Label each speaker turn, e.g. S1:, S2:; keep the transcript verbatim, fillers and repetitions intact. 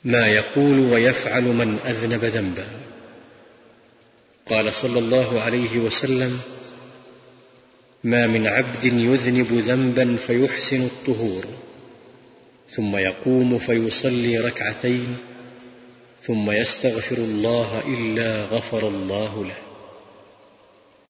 S1: ما يقول ويفعل من أذنب ذنبا. قال صلى الله عليه وسلم: ما من عبد يذنب ذنبا فيحسن الطهور ثم يقوم فيصلي ركعتين ثم يستغفر الله إلا غفر الله له.